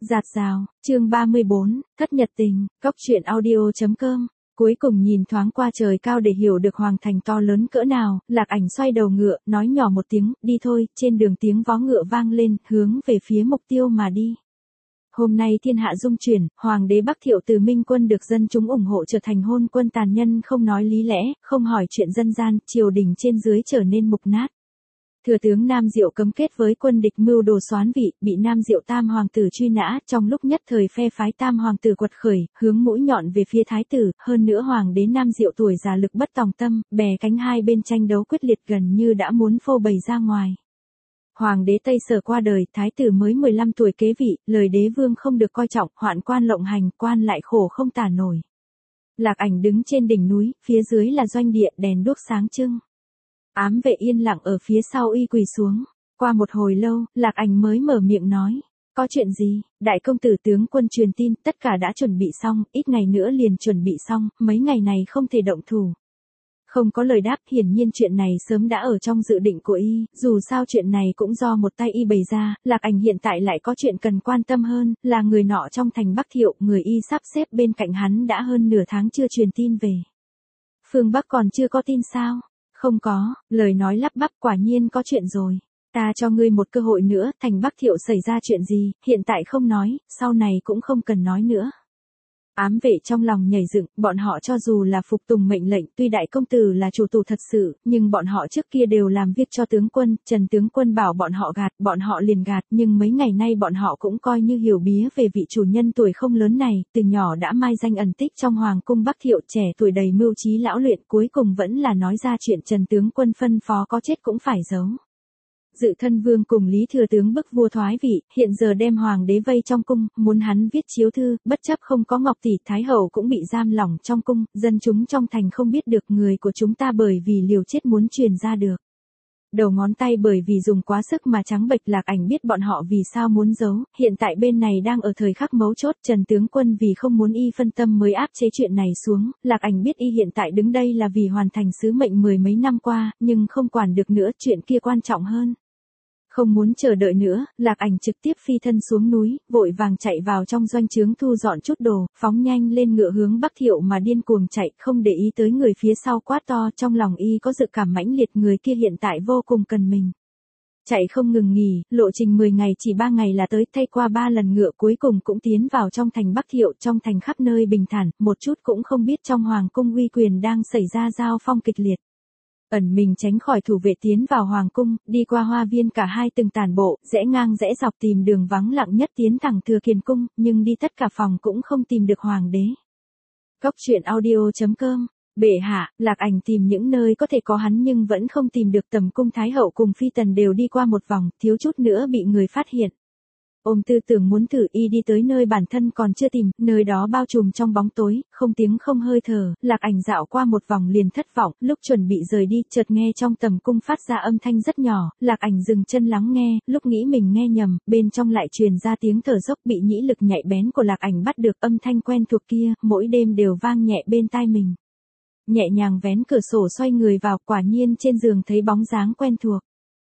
Dạt dào, chương 34, thất nhật tình, cóc truyện audio.com. Cuối cùng nhìn thoáng qua trời cao để hiểu được hoàng thành to lớn cỡ nào, Lạc Ảnh xoay đầu ngựa, nói nhỏ một tiếng, đi thôi, trên đường tiếng vó ngựa vang lên, hướng về phía mục tiêu mà đi. Hôm nay thiên hạ dung chuyển, hoàng đế Bắc Thiệu từ Minh quân được dân chúng ủng hộ trở thành hôn quân tàn nhân, không nói lý lẽ, không hỏi chuyện dân gian, triều đình trên dưới trở nên mục nát. Thừa tướng Nam Diệu cấm kết với quân địch mưu đồ soán vị, bị Nam Diệu tam hoàng tử truy nã, trong lúc nhất thời phe phái tam hoàng tử quật khởi, hướng mũi nhọn về phía thái tử, hơn nữa hoàng đế Nam Diệu tuổi già lực bất tòng tâm, bè cánh hai bên tranh đấu quyết liệt gần như đã muốn phô bày ra ngoài. Hoàng đế Tây Sở qua đời, thái tử mới 15 tuổi kế vị, lời đế vương không được coi trọng, hoạn quan lộng hành, quan lại khổ không tả nổi. Lạc Ảnh đứng trên đỉnh núi, phía dưới là doanh địa, đèn đuốc sáng trưng. Ám vệ yên lặng ở phía sau y quỳ xuống. Qua một hồi lâu, Lạc Ảnh mới mở miệng nói. Có chuyện gì? Đại công tử tướng quân truyền tin, tất cả đã chuẩn bị xong, ít ngày nữa liền chuẩn bị xong, mấy ngày này không thể động thủ. Không có lời đáp, hiển nhiên chuyện này sớm đã ở trong dự định của y, dù sao chuyện này cũng do một tay y bày ra, Lạc Ảnh hiện tại lại có chuyện cần quan tâm hơn, là người nọ trong thành Bắc Thiệu, người y sắp xếp bên cạnh hắn đã hơn nửa tháng chưa truyền tin về. Phương Bắc còn chưa có tin sao? Không có, lời nói lắp bắp, quả nhiên có chuyện rồi. Ta cho ngươi một cơ hội nữa, thành Bắc Thiệu xảy ra chuyện gì, hiện tại không nói, sau này cũng không cần nói nữa. Ám vệ trong lòng nhảy dựng, bọn họ cho dù là phục tùng mệnh lệnh, tuy đại công tử là chủ tù thật sự, nhưng bọn họ trước kia đều làm việc cho tướng quân, Trần tướng quân bảo bọn họ gạt, bọn họ liền gạt, nhưng mấy ngày nay bọn họ cũng coi như hiểu bía về vị chủ nhân tuổi không lớn này, từ nhỏ đã mai danh ẩn tích trong hoàng cung Bắc Thiệu, trẻ tuổi đầy mưu trí lão luyện, cuối cùng vẫn là nói ra chuyện Trần tướng quân phân phó có chết cũng phải giấu. Dự thân vương cùng Lý thừa tướng bức vua thoái vị, hiện giờ đem hoàng đế vây trong cung, muốn hắn viết chiếu thư, bất chấp không có Ngọc tỷ, thái hậu cũng bị giam lỏng trong cung, dân chúng trong thành không biết được người của chúng ta bởi vì liều chết muốn truyền ra được. Đầu ngón tay bởi vì dùng quá sức mà trắng bệch. Lạc Ảnh biết bọn họ vì sao muốn giấu, hiện tại bên này đang ở thời khắc mấu chốt, Trần tướng quân vì không muốn y phân tâm mới áp chế chuyện này xuống, Lạc Ảnh biết y hiện tại đứng đây là vì hoàn thành sứ mệnh mười mấy năm qua, nhưng không quản được nữa, chuyện kia quan trọng hơn. Không muốn chờ đợi nữa, Lạc Ảnh trực tiếp phi thân xuống núi, vội vàng chạy vào trong doanh trướng thu dọn chút đồ, phóng nhanh lên ngựa hướng Bắc Thiệu mà điên cuồng chạy, không để ý tới người phía sau quát to, trong lòng y có dự cảm mãnh liệt, người kia hiện tại vô cùng cần mình. Chạy không ngừng nghỉ, lộ trình 10 ngày chỉ 3 ngày là tới, thay qua 3 lần ngựa cuối cùng cũng tiến vào trong thành Bắc Thiệu, trong thành khắp nơi bình thản, một chút cũng không biết trong hoàng cung uy quyền đang xảy ra giao phong kịch liệt. Ẩn mình tránh khỏi thủ vệ tiến vào hoàng cung, đi qua hoa viên cả hai từng tản bộ, rẽ ngang rẽ dọc tìm đường vắng lặng nhất tiến thẳng Thừa Kiền cung, nhưng đi tất cả phòng cũng không tìm được hoàng đế. Cóc truyện audio.com. Bệ hạ, Lạc Ảnh tìm những nơi có thể có hắn nhưng vẫn không tìm được, tầm cung thái hậu cùng phi tần đều đi qua một vòng, thiếu chút nữa bị người phát hiện. Ôm tư tưởng muốn thử, y đi tới nơi bản thân còn chưa tìm, nơi đó bao trùm trong bóng tối, không tiếng không hơi thở, Lạc Ảnh dạo qua một vòng liền thất vọng, lúc chuẩn bị rời đi, chợt nghe trong tầm cung phát ra âm thanh rất nhỏ, Lạc Ảnh dừng chân lắng nghe, lúc nghĩ mình nghe nhầm, bên trong lại truyền ra tiếng thở dốc, bị nhĩ lực nhạy bén của Lạc Ảnh bắt được, âm thanh quen thuộc kia, mỗi đêm đều vang nhẹ bên tai mình. Nhẹ nhàng vén cửa sổ xoay người vào, quả nhiên trên giường thấy bóng dáng quen thuộc.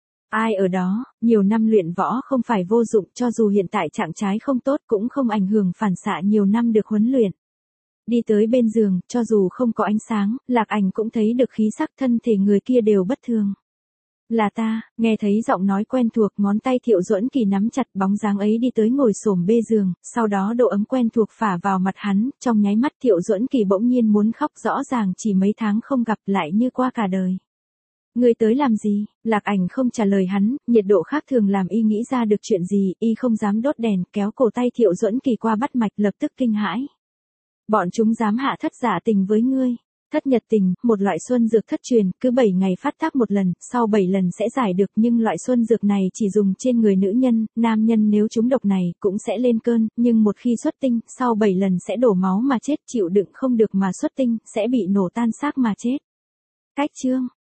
Ai ở đó, nhiều năm luyện võ không phải vô dụng, cho dù hiện tại trạng trái không tốt cũng không ảnh hưởng phản xạ nhiều năm được huấn luyện. Đi tới bên giường, cho dù không có ánh sáng, Lạc Ảnh cũng thấy được khí sắc thân thể người kia đều bất thường. Là ta, nghe thấy giọng nói quen thuộc, ngón tay Thiệu Duẫn Kỳ nắm chặt, bóng dáng ấy đi tới ngồi xổm bê giường, sau đó độ ấm quen thuộc phả vào mặt hắn, trong nháy mắt Thiệu Duẫn Kỳ bỗng nhiên muốn khóc, rõ ràng chỉ mấy tháng không gặp lại như qua cả đời. Ngươi tới làm gì? Lạc Ảnh không trả lời hắn, nhiệt độ khác thường làm y nghĩ ra được chuyện gì, y không dám đốt đèn, kéo cổ tay Thiệu Duẫn Kỳ qua bắt mạch, lập tức kinh hãi. Bọn chúng dám hạ thất giả tình với ngươi. Thất nhật tình, một loại xuân dược thất truyền, cứ 7 ngày phát tác một lần, sau 7 lần sẽ giải được, nhưng loại xuân dược này chỉ dùng trên người nữ nhân, nam nhân nếu trúng độc này cũng sẽ lên cơn, nhưng một khi xuất tinh, sau 7 lần sẽ đổ máu mà chết, chịu đựng không được mà xuất tinh, sẽ bị nổ tan xác mà chết. Cách chương